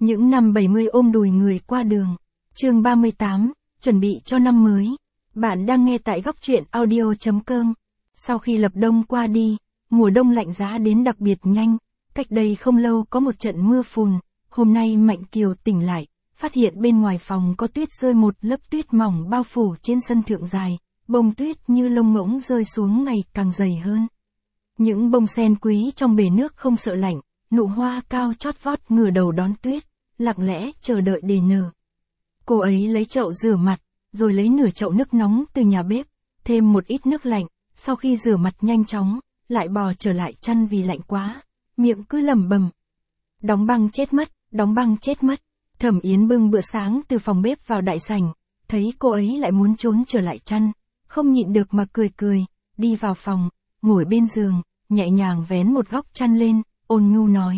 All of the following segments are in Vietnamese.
Những năm 70 ôm đùi người qua đường. Chương 38, chuẩn bị cho năm mới. Bạn đang nghe tại góc truyện audio.com. Sau khi lập đông qua đi, mùa đông lạnh giá đến đặc biệt nhanh. Cách đây không lâu có một trận mưa phùn. Hôm nay Mạnh Kiều tỉnh lại, phát hiện bên ngoài phòng có tuyết rơi, một lớp tuyết mỏng bao phủ trên sân thượng dài. Bông tuyết như lông ngỗng rơi xuống ngày càng dày hơn. Những bông sen quý trong bể nước không sợ lạnh, nụ hoa cao chót vót ngửa đầu đón tuyết, lặng lẽ chờ đợi để nở. Cô ấy lấy chậu rửa mặt, rồi lấy nửa chậu nước nóng từ nhà bếp, thêm một ít nước lạnh, sau khi rửa mặt nhanh chóng, lại bò trở lại chăn vì lạnh quá, miệng cứ lẩm bẩm. Đóng băng chết mất, đóng băng chết mất. Thẩm Yến bưng bữa sáng từ phòng bếp vào đại sảnh, thấy cô ấy lại muốn trốn trở lại chăn, không nhịn được mà cười, đi vào phòng, ngồi bên giường, nhẹ nhàng vén một góc chăn lên, ôn nhu nói.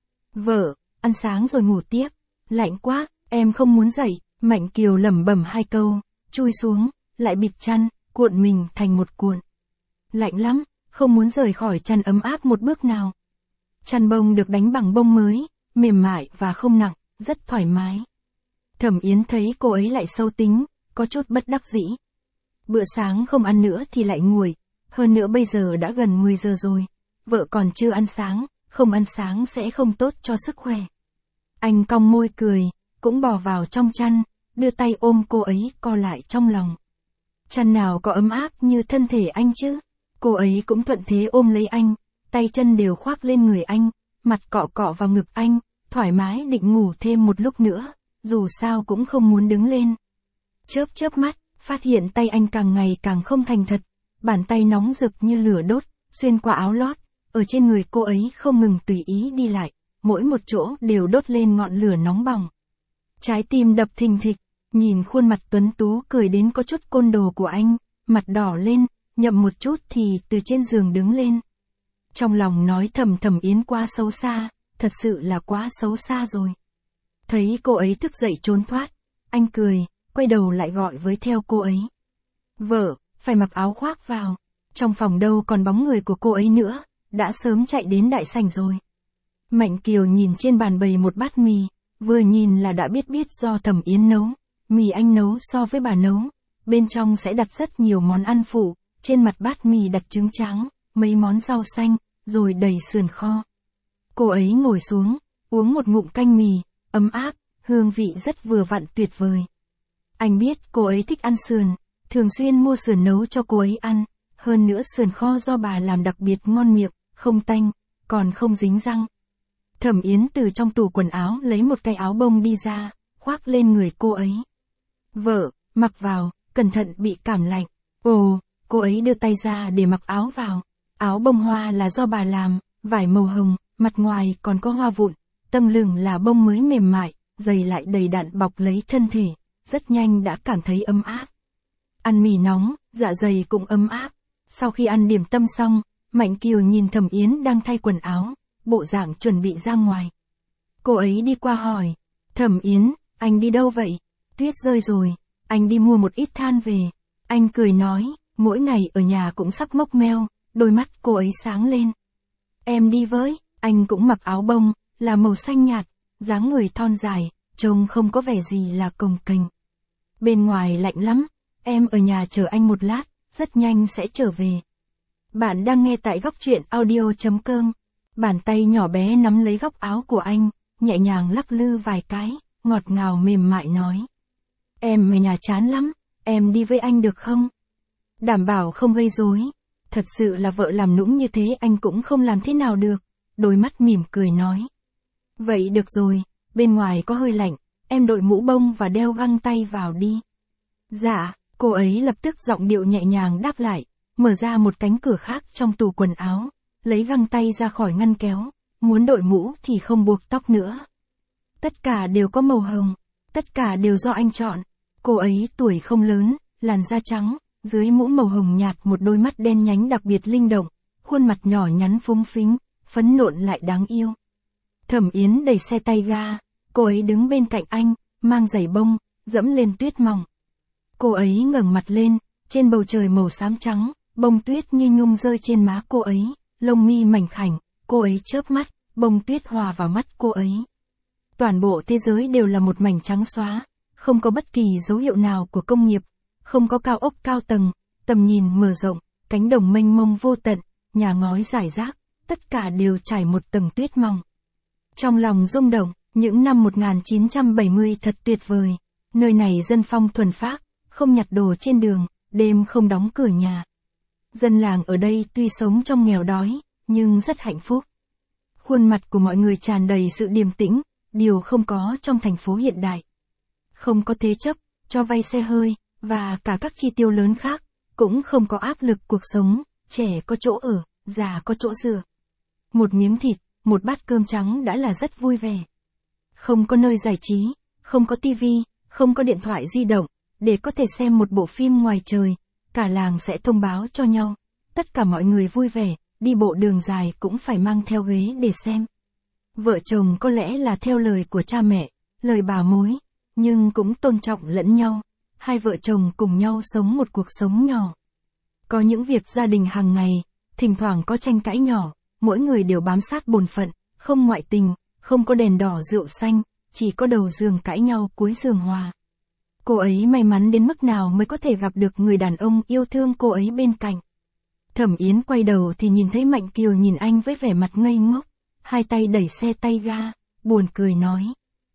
Vợ, ăn sáng rồi ngủ tiếp, lạnh quá, em không muốn dậy. Mạnh Kiều lẩm bẩm hai câu, chui xuống, lại bịt chăn, cuộn mình thành một cuộn. Lạnh lắm, không muốn rời khỏi chăn ấm áp một bước nào. Chăn bông được đánh bằng bông mới, mềm mại và không nặng, rất thoải mái. Thẩm Yến thấy cô ấy lại sâu tính, có chút bất đắc dĩ. Bữa sáng không ăn nữa thì lại nguội, hơn nữa bây giờ đã gần 10 giờ rồi, vợ còn chưa ăn sáng, không ăn sáng sẽ không tốt cho sức khỏe. Anh cong môi cười, cũng bò vào trong chăn, đưa tay ôm cô ấy co lại trong lòng. Chăn nào có ấm áp như thân thể anh chứ? Cô ấy cũng thuận thế ôm lấy anh, tay chân đều khoác lên người anh, mặt cọ cọ vào ngực anh, thoải mái định ngủ thêm một lúc nữa, dù sao cũng không muốn đứng lên. Chớp mắt, phát hiện tay anh càng ngày càng không thành thật, bàn tay nóng rực như lửa đốt, xuyên qua áo lót, ở trên người cô ấy không ngừng tùy ý đi lại, mỗi một chỗ đều đốt lên ngọn lửa nóng bỏng. Trái tim đập thình thịch, nhìn khuôn mặt tuấn tú cười đến có chút côn đồ của anh, mặt đỏ lên, nhậm một chút thì từ trên giường đứng lên. Trong lòng nói thầm Thẩm Yến quá xấu xa, thật sự là quá xấu xa rồi. Thấy cô ấy thức dậy trốn thoát, anh cười, quay đầu lại gọi với theo cô ấy. Vợ, phải mặc áo khoác vào, trong phòng đâu còn bóng người của cô ấy nữa, đã sớm chạy đến đại sảnh rồi. Mạnh Kiều nhìn trên bàn bày một bát mì, vừa nhìn là đã biết do Thẩm Yến nấu, mì anh nấu so với bà nấu, bên trong sẽ đặt rất nhiều món ăn phụ, trên mặt bát mì đặt trứng tráng, mấy món rau xanh, rồi đầy sườn kho. Cô ấy ngồi xuống, uống một ngụm canh mì, ấm áp, hương vị rất vừa vặn tuyệt vời. Anh biết cô ấy thích ăn sườn, thường xuyên mua sườn nấu cho cô ấy ăn, hơn nữa sườn kho do bà làm đặc biệt ngon miệng, không tanh, còn không dính răng. Thẩm Yến từ trong tủ quần áo lấy một cái áo bông đi ra, khoác lên người cô ấy. Vợ, mặc vào, cẩn thận bị cảm lạnh. Ồ, cô ấy đưa tay ra để mặc áo vào. Áo bông hoa là do bà làm, vải màu hồng, mặt ngoài còn có hoa vụn, tầng lưng là bông mới mềm mại, giày lại đầy đặn bọc lấy thân thể, rất nhanh đã cảm thấy ấm áp. Ăn mì nóng, dạ dày cũng ấm áp. Sau khi ăn điểm tâm xong, Mạnh Kiều nhìn Thẩm Yến đang thay quần áo, bộ dạng chuẩn bị ra ngoài. Cô ấy đi qua hỏi, Thẩm Yến, anh đi đâu vậy? Tuyết rơi rồi, anh đi mua một ít than về. Anh cười nói, mỗi ngày ở nhà cũng sắp mốc meo, đôi mắt cô ấy sáng lên. Em đi với, anh cũng mặc áo bông, là màu xanh nhạt, dáng người thon dài, trông không có vẻ gì là cồng kềnh. Bên ngoài lạnh lắm, em ở nhà chờ anh một lát, rất nhanh sẽ trở về. Bạn đang nghe tại góc truyện audio.com. Bàn tay nhỏ bé nắm lấy góc áo của anh, nhẹ nhàng lắc lư vài cái, ngọt ngào mềm mại nói. Em ở nhà chán lắm, em đi với anh được không? Đảm bảo không gây rối. Thật sự là vợ làm nũng như thế anh cũng không làm thế nào được. Đôi mắt mỉm cười nói. Vậy được rồi, bên ngoài có hơi lạnh, em đội mũ bông và đeo găng tay vào đi. Dạ, cô ấy lập tức giọng điệu nhẹ nhàng đáp lại, mở ra một cánh cửa khác trong tủ quần áo, lấy găng tay ra khỏi ngăn kéo, muốn đội mũ thì không buộc tóc nữa. Tất cả đều có màu hồng, tất cả đều do anh chọn. Cô ấy tuổi không lớn, làn da trắng, dưới mũ màu hồng nhạt một đôi mắt đen nhánh đặc biệt linh động, khuôn mặt nhỏ nhắn phúng phính, phấn nộn lại đáng yêu. Thẩm Yến đẩy xe tay ga, cô ấy đứng bên cạnh anh, mang giày bông, dẫm lên tuyết mỏng. Cô ấy ngẩng mặt lên, trên bầu trời màu xám trắng, bông tuyết như nhung rơi trên má cô ấy, lông mi mảnh khảnh, cô ấy chớp mắt, bông tuyết hòa vào mắt cô ấy. Toàn bộ thế giới đều là một mảnh trắng xóa, không có bất kỳ dấu hiệu nào của công nghiệp, không có cao ốc cao tầng, tầm nhìn mở rộng, cánh đồng mênh mông vô tận, nhà ngói rải rác, tất cả đều trải một tầng tuyết mỏng. Trong lòng rung động, những năm 1970 thật tuyệt vời, nơi này dân phong thuần phác, không nhặt đồ trên đường, đêm không đóng cửa nhà. Dân làng ở đây tuy sống trong nghèo đói, nhưng rất hạnh phúc. Khuôn mặt của mọi người tràn đầy sự điềm tĩnh, điều không có trong thành phố hiện đại. Không có thế chấp, cho vay xe hơi, và cả các chi tiêu lớn khác, cũng không có áp lực cuộc sống, trẻ có chỗ ở, già có chỗ dựa. Một miếng thịt, một bát cơm trắng đã là rất vui vẻ. Không có nơi giải trí, không có tivi, không có điện thoại di động, để có thể xem một bộ phim ngoài trời, cả làng sẽ thông báo cho nhau. Tất cả mọi người vui vẻ, đi bộ đường dài cũng phải mang theo ghế để xem. Vợ chồng có lẽ là theo lời của cha mẹ, lời bà mối, nhưng cũng tôn trọng lẫn nhau. Hai vợ chồng cùng nhau sống một cuộc sống nhỏ. Có những việc gia đình hàng ngày, thỉnh thoảng có tranh cãi nhỏ, mỗi người đều bám sát bổn phận, không ngoại tình, không có đèn đỏ rượu xanh, chỉ có đầu giường cãi nhau cuối giường hòa. Cô ấy may mắn đến mức nào mới có thể gặp được người đàn ông yêu thương cô ấy bên cạnh. Thẩm Yến quay đầu thì nhìn thấy Mạnh Kiều nhìn anh với vẻ mặt ngây ngốc, hai tay đẩy xe tay ga, buồn cười nói.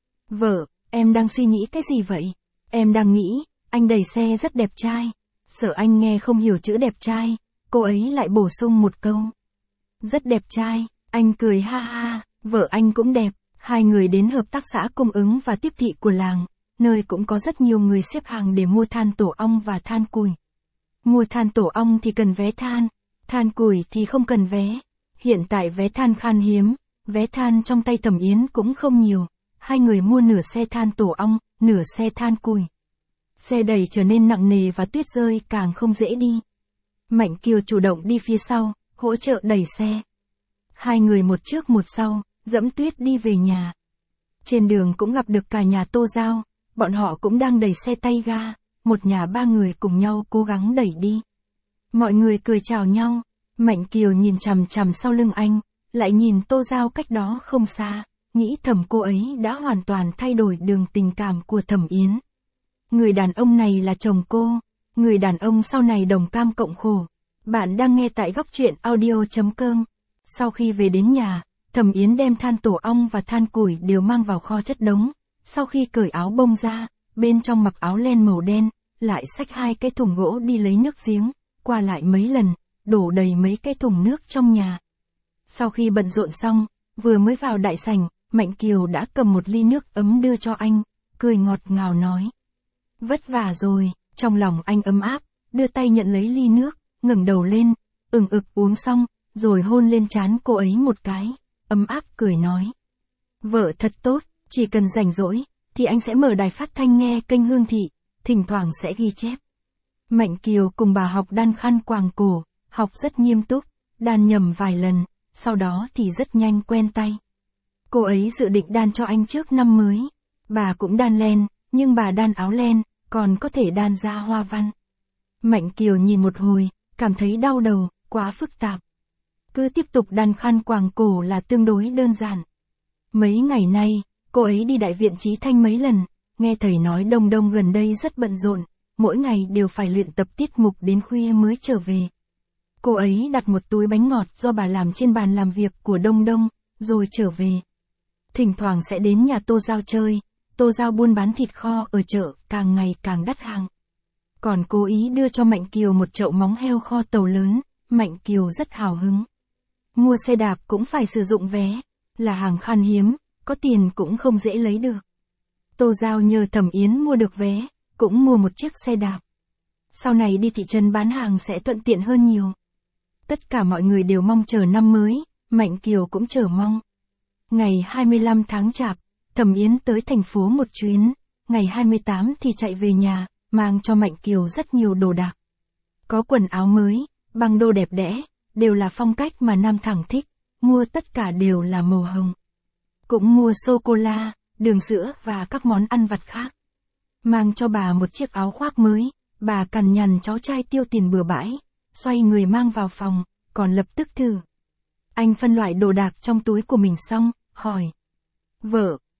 Vợ, em đang suy nghĩ cái gì vậy? Em đang nghĩ, anh đẩy xe rất đẹp trai. Sợ anh nghe không hiểu chữ đẹp trai, cô ấy lại bổ sung một câu. Rất đẹp trai, anh cười ha ha, vợ anh cũng đẹp. Hai người đến hợp tác xã cung ứng và tiếp thị của làng, nơi cũng có rất nhiều người xếp hàng để mua than tổ ong và than củi. Mua than tổ ong thì cần vé than, than củi thì không cần vé. Hiện tại vé than khan hiếm, vé than trong tay Thẩm Yến cũng không nhiều. Hai người mua nửa xe than tổ ong, nửa xe than củi. Xe đẩy trở nên nặng nề và tuyết rơi càng không dễ đi. Mạnh Kiều chủ động đi phía sau, hỗ trợ đẩy xe. Hai người một trước một sau, dẫm tuyết đi về nhà. Trên đường cũng gặp được cả nhà Tô Giao, bọn họ cũng đang đẩy xe tay ga, một nhà ba người cùng nhau cố gắng đẩy đi. Mọi người cười chào nhau, Mạnh Kiều nhìn chằm chằm sau lưng anh, lại nhìn Tô Giao cách đó không xa, nghĩ thầm cô ấy đã hoàn toàn thay đổi đường tình cảm của Thẩm Yến. Người đàn ông này là chồng cô, người đàn ông sau này đồng cam cộng khổ. Bạn đang nghe tại góc truyện audio.com. Sau khi về đến nhà, Thẩm Yến đem than tổ ong và than củi đều mang vào kho chất đống. Sau khi cởi áo bông ra, bên trong mặc áo len màu đen, lại xách hai cái thùng gỗ đi lấy nước giếng, qua lại mấy lần, đổ đầy mấy cái thùng nước trong nhà. Sau khi bận rộn xong, vừa mới vào đại sảnh, Mạnh Kiều đã cầm một ly nước ấm đưa cho anh, cười ngọt ngào nói. Vất vả rồi, trong lòng anh ấm áp, đưa tay nhận lấy ly nước, ngẩng đầu lên, ừng ực uống xong, rồi hôn lên trán cô ấy một cái, ấm áp cười nói. Vợ thật tốt, chỉ cần rảnh rỗi, thì anh sẽ mở đài phát thanh nghe kênh Hương Thị, thỉnh thoảng sẽ ghi chép. Mạnh Kiều cùng bà học đan khăn quàng cổ, học rất nghiêm túc, đan nhầm vài lần, sau đó thì rất nhanh quen tay. Cô ấy dự định đan cho anh trước năm mới. Bà cũng đan len, nhưng bà đan áo len, còn có thể đan ra hoa văn. Mạnh Kiều nhìn một hồi, cảm thấy đau đầu, quá phức tạp. Cứ tiếp tục đan khăn quàng cổ là tương đối đơn giản. Mấy ngày nay, cô ấy đi đại viện Chí Thanh mấy lần, nghe thầy nói Đông Đông gần đây rất bận rộn, mỗi ngày đều phải luyện tập tiết mục đến khuya mới trở về. Cô ấy đặt một túi bánh ngọt do bà làm trên bàn làm việc của Đông Đông, rồi trở về. Thỉnh thoảng sẽ đến nhà Tô Giao chơi, Tô Giao buôn bán thịt kho ở chợ, càng ngày càng đắt hàng. Còn cố ý đưa cho Mạnh Kiều một chậu móng heo kho tàu lớn, Mạnh Kiều rất hào hứng. Mua xe đạp cũng phải sử dụng vé, là hàng khan hiếm, có tiền cũng không dễ lấy được. Tô Giao nhờ Thẩm Yến mua được vé, cũng mua một chiếc xe đạp. Sau này đi thị trấn bán hàng sẽ thuận tiện hơn nhiều. Tất cả mọi người đều mong chờ năm mới, Mạnh Kiều cũng chờ mong. Ngày 25 tháng Chạp, Thẩm Yến tới thành phố một chuyến, ngày 28 thì chạy về nhà, mang cho Mạnh Kiều rất nhiều đồ đạc. Có quần áo mới, băng đô đẹp đẽ, đều là phong cách mà nam thẳng thích, mua tất cả đều là màu hồng. Cũng mua sô-cô-la, đường sữa và các món ăn vặt khác. Mang cho bà một chiếc áo khoác mới, bà cằn nhằn cháu trai tiêu tiền bừa bãi, xoay người mang vào phòng, còn lập tức thử. Anh phân loại đồ đạc trong túi của mình xong, hỏi. Vợ,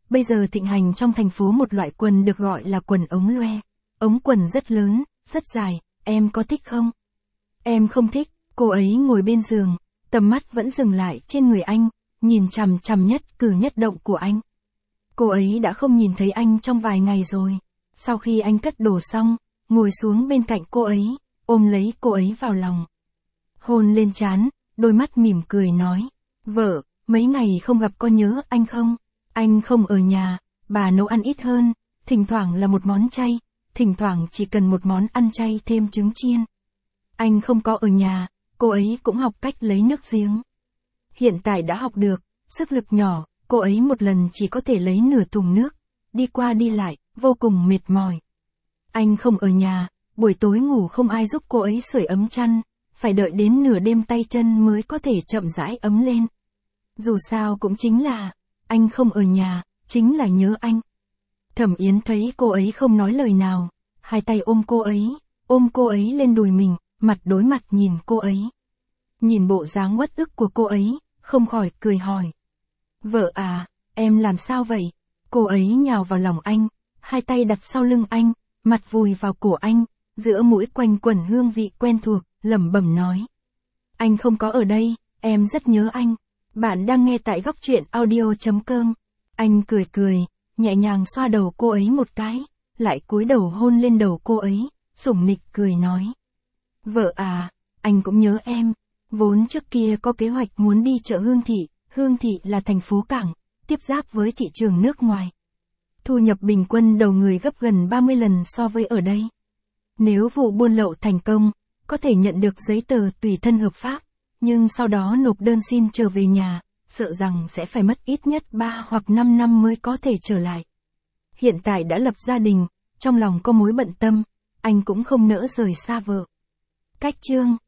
Bây giờ thịnh hành trong thành phố một loại quần được gọi là quần ống loe. Ống quần rất lớn, rất dài, em có thích không? Em không thích, cô ấy ngồi bên giường, tầm mắt vẫn dừng lại trên người anh, nhìn chằm chằm nhất cử nhất động của anh. Cô ấy đã không nhìn thấy anh trong vài ngày rồi. Sau khi anh cất đồ xong, ngồi xuống bên cạnh cô ấy, ôm lấy cô ấy vào lòng. Hôn lên trán, đôi mắt mỉm cười nói, vợ, mấy ngày không gặp có nhớ anh không? Anh không ở nhà, bà nấu ăn ít hơn, thỉnh thoảng là một món chay, thỉnh thoảng chỉ cần một món ăn chay thêm trứng chiên. Anh không có ở nhà, cô ấy cũng học cách lấy nước giếng. Hiện tại đã học được, sức lực nhỏ, cô ấy một lần chỉ có thể lấy nửa thùng nước, đi qua đi lại, vô cùng mệt mỏi. Anh không ở nhà, buổi tối ngủ không ai giúp cô ấy sưởi ấm chăn, phải đợi đến nửa đêm tay chân mới có thể chậm rãi ấm lên. Dù sao cũng chính là, anh không ở nhà, chính là nhớ anh. Thẩm Yến thấy cô ấy không nói lời nào, hai tay ôm cô ấy lên đùi mình, mặt đối mặt nhìn cô ấy. Nhìn bộ dáng uất ức của cô ấy, không khỏi cười hỏi. Vợ à, em làm sao vậy? Cô ấy nhào vào lòng anh, hai tay đặt sau lưng anh, mặt vùi vào cổ anh, giữa mũi quanh quẩn hương vị quen thuộc, lẩm bẩm nói. Anh không có ở đây, em rất nhớ anh. Bạn đang nghe tại góc truyện audio.com. Anh cười cười, nhẹ nhàng xoa đầu cô ấy một cái, lại cúi đầu hôn lên đầu cô ấy, sủng nịch cười nói. Vợ à, anh cũng nhớ em. Vốn trước kia có kế hoạch muốn đi chợ Hương Thị là thành phố cảng, tiếp giáp với thị trường nước ngoài. Thu nhập bình quân đầu người gấp gần 30 lần so với ở đây. Nếu vụ buôn lậu thành công, có thể nhận được giấy tờ tùy thân hợp pháp, nhưng sau đó nộp đơn xin trở về nhà, sợ rằng sẽ phải mất ít nhất 3 hoặc 5 năm mới có thể trở lại. Hiện tại đã lập gia đình, trong lòng có mối bận tâm, anh cũng không nỡ rời xa vợ. Cách chương